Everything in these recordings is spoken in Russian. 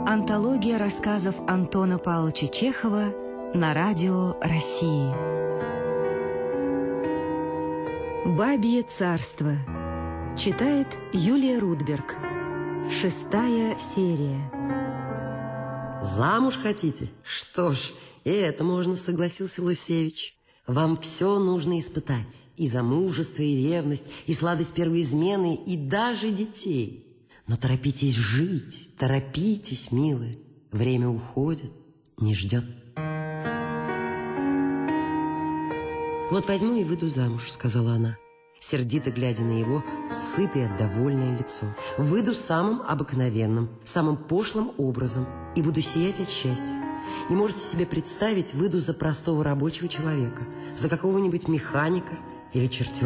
Антология рассказов Антона Павловича Чехова на радио России. «Бабье царство». Читает Юлия Рудберг. 6-я серия. «Замуж хотите? Что ж, и это можно», — согласился Лысевич. «Вам все нужно испытать. И замужество, и ревность, и сладость первой измены, и даже детей. Но торопитесь жить, торопитесь, милые. Время уходит, не ждет». «Вот возьму и выйду замуж», — сказала она, сердито глядя на его сытое, довольное лицо. «Выйду самым обыкновенным, самым пошлым образом и буду сиять от счастья. И можете себе представить, выйду за простого рабочего человека, за какого-нибудь механика или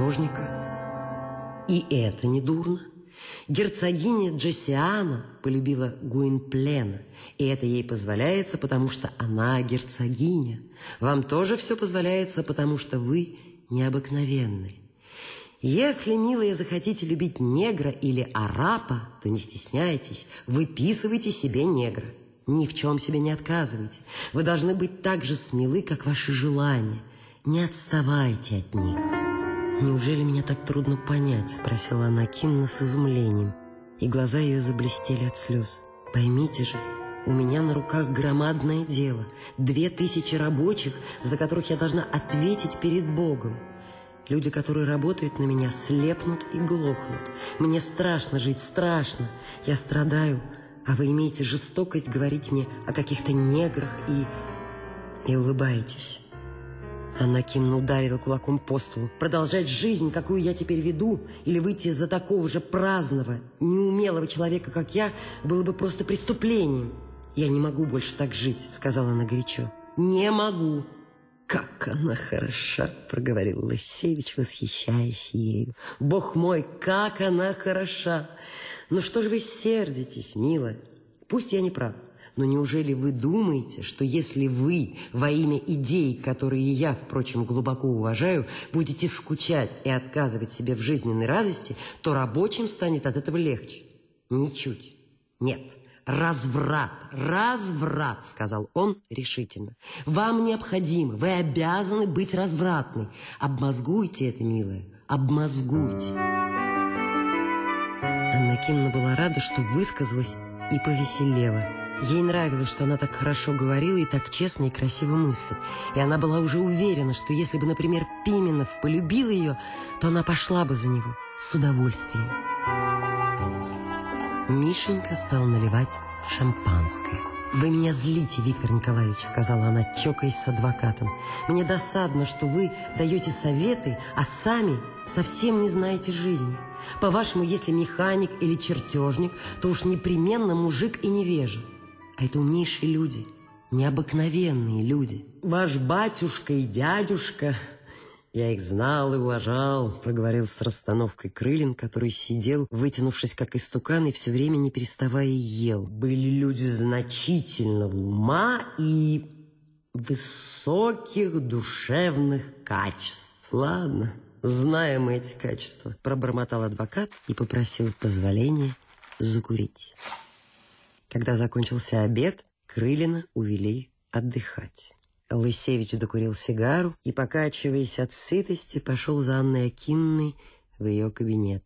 чертежника. И это не дурно. Герцогиня Джессиана полюбила Гуинплена, и это ей позволяется, потому что она герцогиня. Вам тоже все позволяется, потому что вы необыкновенны. Если, милые, захотите любить негра или арапа, то не стесняйтесь, выписывайте себе негра. Ни в чем себе не отказывайте. Вы должны быть так же смелы, как ваши желания. Не отставайте от них». «Неужели меня так трудно понять?» — спросила она Кинна с изумлением, и глаза ее заблестели от слез. «Поймите же, у меня на руках громадное дело. 2000 рабочих, за которых я должна ответить перед Богом. Люди, которые работают на меня, слепнут и глохнут. Мне страшно жить, страшно. Я страдаю, а вы имеете жестокость говорить мне о каких-то неграх и улыбаетесь». Анна Кинна ударила кулаком по столу. «Продолжать жизнь, какую я теперь веду, или выйти за такого же праздного, неумелого человека, как я, было бы просто преступлением. Я не могу больше так жить», — сказала она горячо. «Не могу». «Как она хороша!» — проговорил Лысевич, восхищаясь ею. «Бог мой, как она хороша! Ну что же вы сердитесь, милая? Пусть я не прав, но неужели вы думаете, что если вы во имя идей, которые я, впрочем, глубоко уважаю, будете скучать и отказывать себе в жизненной радости, то рабочим станет от этого легче? Ничуть. Нет. Разврат, разврат, сказал он решительно. Вам необходимо, вы обязаны быть развратной. Обмозгуйте это, милая, обмозгуйте». Анна Кинна была рада, что высказалась и повеселела. Ей нравилось, что она так хорошо говорила и так честно и красиво мыслит. И она была уже уверена, что если бы, например, Пименов полюбил ее, то она пошла бы за него с удовольствием. Мишенька стал наливать шампанское. «Вы меня злите, Виктор Николаевич», — сказала она, чокаясь с адвокатом. «Мне досадно, что вы даете советы, а сами совсем не знаете жизни. По-вашему, если механик или чертежник, то уж непременно мужик и невежа. А это умнейшие люди, необыкновенные люди. Ваш батюшка и дядюшка, я их знал и уважал», — проговорил с расстановкой Крылин, который сидел, вытянувшись как истукан, и все время не переставая ел. «Были люди значительного ума и высоких душевных качеств». «Ладно, знаем мы эти качества», — пробормотал адвокат и попросил позволения закурить. Когда закончился обед, Крылина увели отдыхать. Лысевич докурил сигару и, покачиваясь от сытости, пошел за Анной Акинной в ее кабинет.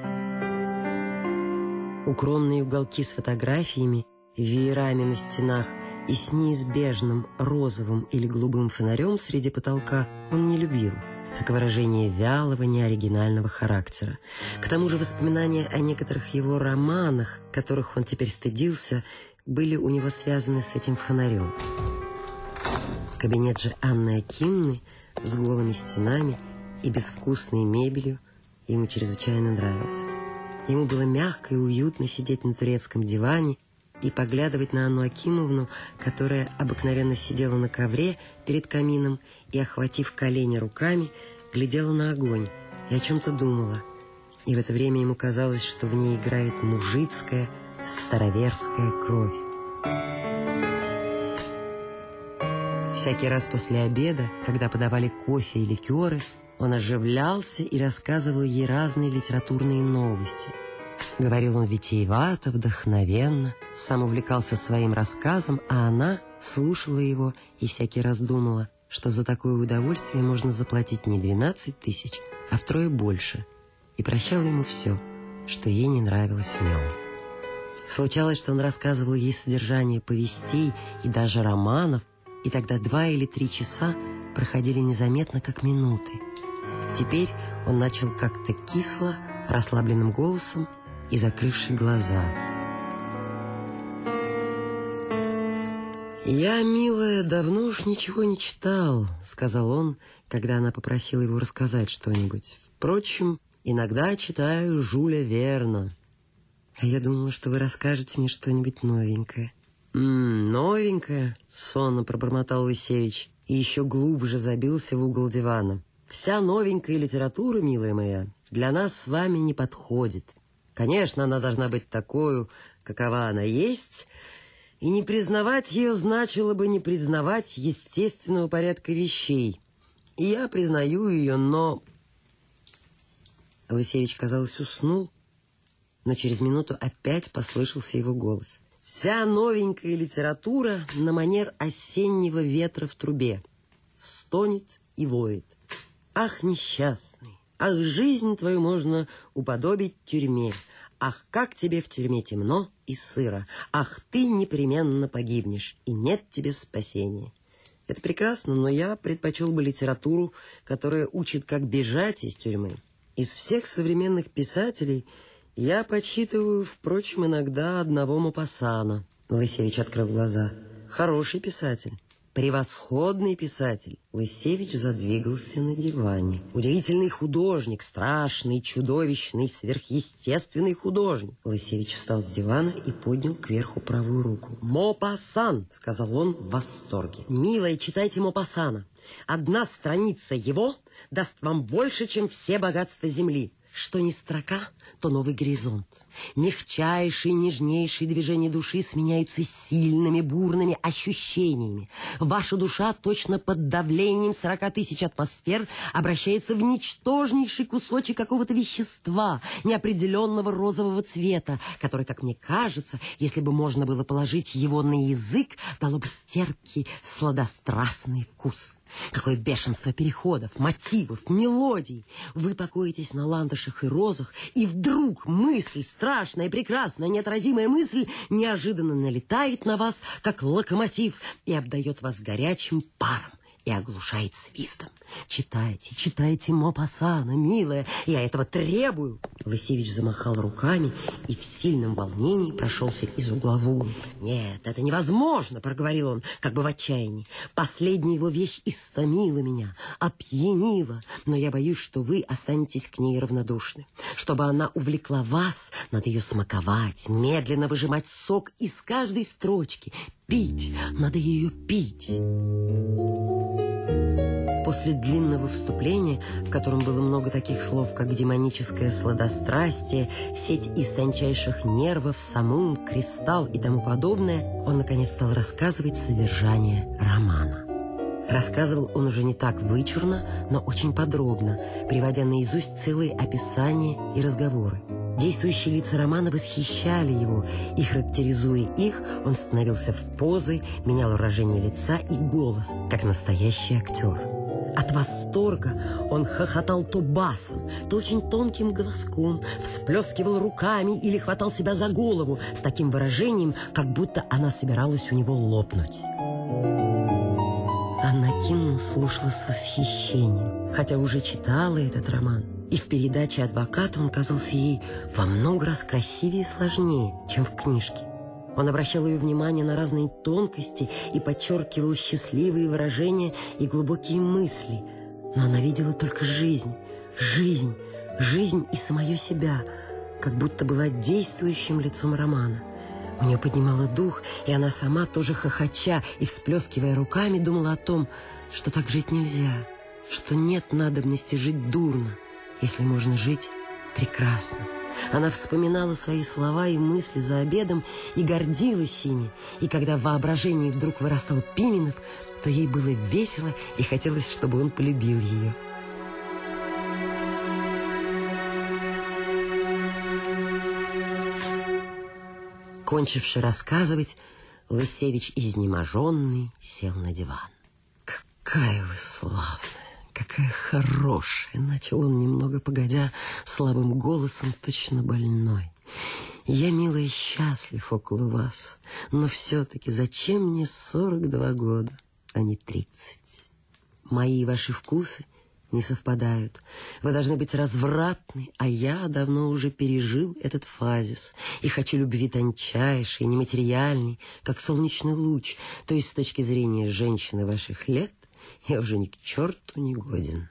Укромные уголки с фотографиями, веерами на стенах и с неизбежным розовым или голубым фонарем среди потолка он не любил, как выражение вялого, неоригинального характера. К тому же воспоминания о некоторых его романах, которых он теперь стыдился, были у него связаны с этим фонарем. Кабинет же Анны Акинны с голыми стенами и безвкусной мебелью ему чрезвычайно нравился. Ему было мягко и уютно сидеть на турецком диване и поглядывать на Анну Акимовну, которая обыкновенно сидела на ковре перед камином и, охватив колени руками, глядела на огонь и о чем-то думала. И в это время ему казалось, что в ней играет мужицкая, староверская кровь. Всякий раз после обеда, когда подавали кофе и ликеры, он оживлялся и рассказывал ей разные литературные новости. Говорил он витиевато, вдохновенно, сам увлекался своим рассказом, а она слушала его и всякий раз думала, что за такое удовольствие можно заплатить не 12 тысяч, а втрое больше, и прощала ему все, что ей не нравилось в нем. Случалось, что он рассказывал ей содержание повестей и даже романов, и тогда 2 или 3 часа проходили незаметно, как минуты. Теперь он начал как-то кисло, расслабленным голосом и закрывши глаза. «Я, милая, давно уж ничего не читал», — сказал он, когда она попросила его рассказать что-нибудь. «Впрочем, иногда читаю Жюля Верна». «А я думала, что вы расскажете мне что-нибудь новенькое». «Новенькое?» — сонно пробормотал Лысевич и еще глубже забился в угол дивана. «Вся новенькая литература, милая моя, для нас с вами не подходит. Конечно, она должна быть такой, какова она есть, и не признавать ее значило бы не признавать естественного порядка вещей. И я признаю ее, но...» Лысевич, казалось, уснул, но через минуту опять послышался его голос. «Вся новенькая литература на манер осеннего ветра в трубе. Стонет и воет. Ах, несчастный! Ах, жизнь твою можно уподобить тюрьме. Ах, как тебе в тюрьме темно и сыро. Ах, ты непременно погибнешь, и нет тебе спасения». Это прекрасно, но я предпочел бы литературу, которая учит, как бежать из тюрьмы. Из всех современных писателей я подсчитываю, впрочем, иногда одного Мопассана. Лысевич открыл глаза. Хороший писатель. Превосходный писатель. Лысевич задвигался на диване. Удивительный художник, страшный, чудовищный, сверхъестественный художник. Лысевич встал с дивана и поднял кверху правую руку. «Мопассан!» — сказал он в восторге. «Милая, читайте Мопассана. Одна страница его даст вам больше, чем все богатства земли. Что ни строка, то новый горизонт. Мягчайшие, нежнейшие движения души сменяются сильными, бурными ощущениями. Ваша душа точно под давлением 40 тысяч атмосфер обращается в ничтожнейший кусочек какого-то вещества неопределенного розового цвета, который, как мне кажется, если бы можно было положить его на язык, дало бы терпкий, сладострастный вкус. Какое бешенство переходов, мотивов, мелодий! Вы покоитесь на ландышах и розах, и вдруг мысль, страшная, прекрасная, неотразимая мысль, неожиданно налетает на вас, как локомотив, и обдает вас горячим паром и оглушает свистом. Читайте, читайте Мопассана, милая, я этого требую. Лысевич замахал руками и в сильном волнении прошелся из угла в угол. «Нет, это невозможно», — проговорил он, как бы в отчаянии. «Последняя его вещь истомила меня, опьянила, но я боюсь, что вы останетесь к ней равнодушны. Чтобы она увлекла вас, надо ее смаковать, медленно выжимать сок из каждой строчки. Пить, надо ее пить». После длинного вступления, в котором было много таких слов, как демоническое сладострастие, сеть из тончайших нервов, самум, кристалл и тому подобное, он, наконец, стал рассказывать содержание романа. Рассказывал он уже не так вычурно, но очень подробно, приводя наизусть целые описания и разговоры. Действующие лица романа восхищали его, и, характеризуя их, он становился в позы, менял выражение лица и голос, как настоящий актер. От восторга он хохотал то басом, то очень тонким голоском, всплескивал руками или хватал себя за голову с таким выражением, как будто она собиралась у него лопнуть. Анна Акиновна слушала с восхищением, хотя уже читала этот роман. И в передаче «Адвоката» он казался ей во много раз красивее и сложнее, чем в книжке. Он обращал ее внимание на разные тонкости и подчеркивал счастливые выражения и глубокие мысли. Но она видела только жизнь и самое себя, как будто была действующим лицом романа. У нее поднимало дух, и она сама, тоже хохоча и всплескивая руками, думала о том, что так жить нельзя, что нет надобности жить дурно, если можно жить прекрасно. Она вспоминала свои слова и мысли за обедом и гордилась ими. И когда в воображении вдруг вырастал Пименов, то ей было весело и хотелось, чтобы он полюбил ее. Кончивши рассказывать, Лысевич изнеможенный сел на диван. «Какая вы славная, какая хорошая!» — начал он немного погодя слабым голосом, точно больной. «Я, милая, счастлив около вас, но все-таки зачем мне 42 года, а не 30? Мои и ваши вкусы не совпадают. Вы должны быть развратны, а я давно уже пережил этот фазис и хочу любви тончайшей, нематериальной, как солнечный луч, то есть с точки зрения женщины ваших лет я уже ни к черту не годен».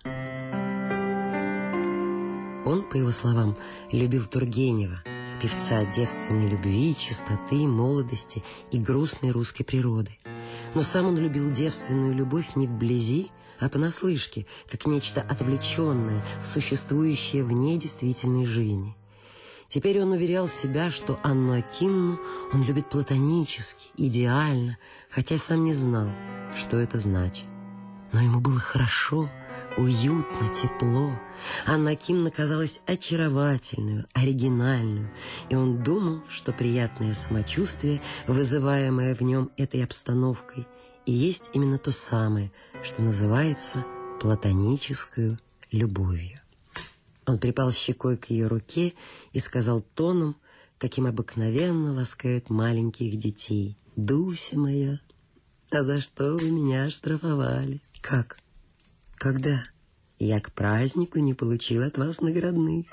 Он, по его словам, любил Тургенева, певца девственной любви, чистоты, молодости и грустной русской природы. Но сам он любил девственную любовь не вблизи, а понаслышке, как нечто отвлеченное, существующее вне действительной жизни. Теперь он уверял себя, что Анну Акимовну он любит платонически, идеально, хотя сам не знал, что это значит. Но ему было хорошо, уютно, тепло. Анна Акимовна казалась очаровательную, оригинальную, и он думал, что приятное самочувствие, вызываемое в нем этой обстановкой, и есть именно то самое, что называется платонической любовью. Он припал щекой к ее руке и сказал тоном, каким обыкновенно ласкают маленьких детей: «Дуся моя, а за что вы меня оштрафовали?» «Как? Когда?» «Я к празднику не получил от вас наградных».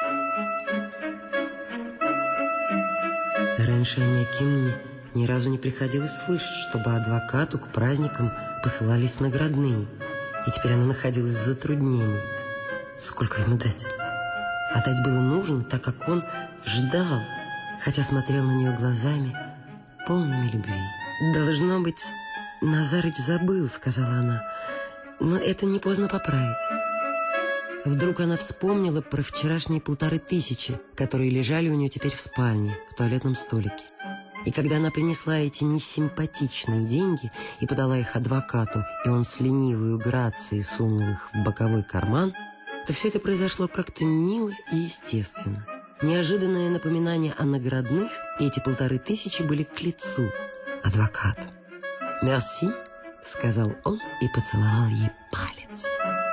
Раньше Анне Акимовне ни разу не приходилось слышать, чтобы адвокату к праздникам посылались наградные, и теперь она находилась в затруднении. Сколько ему дать? А дать было нужно, так как он ждал, хотя смотрел на нее глазами, полными любви. «Должно быть, Назарыч забыл», — сказала она, — «но это не поздно поправить». Вдруг она вспомнила про вчерашние 1500, которые лежали у нее теперь в спальне, в туалетном столике. И когда она принесла эти несимпатичные деньги и подала их адвокату, и он с ленивой грацией сунул их в боковой карман, то все это произошло как-то мило и естественно. Неожиданное напоминание о наградных, и эти 1500 были к лицу адвокату. «Мерси», — сказал он и поцеловал ей палец.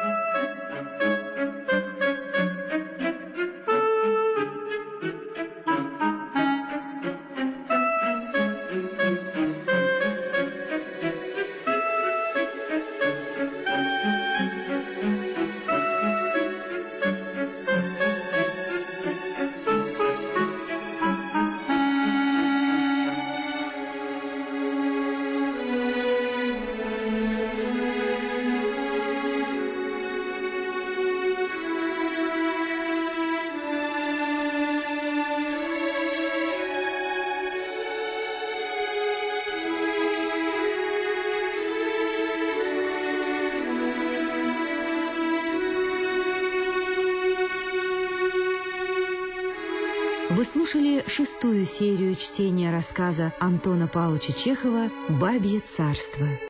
Вы слушали 6-ю серию чтения рассказа Антона Павловича Чехова «Бабье царство».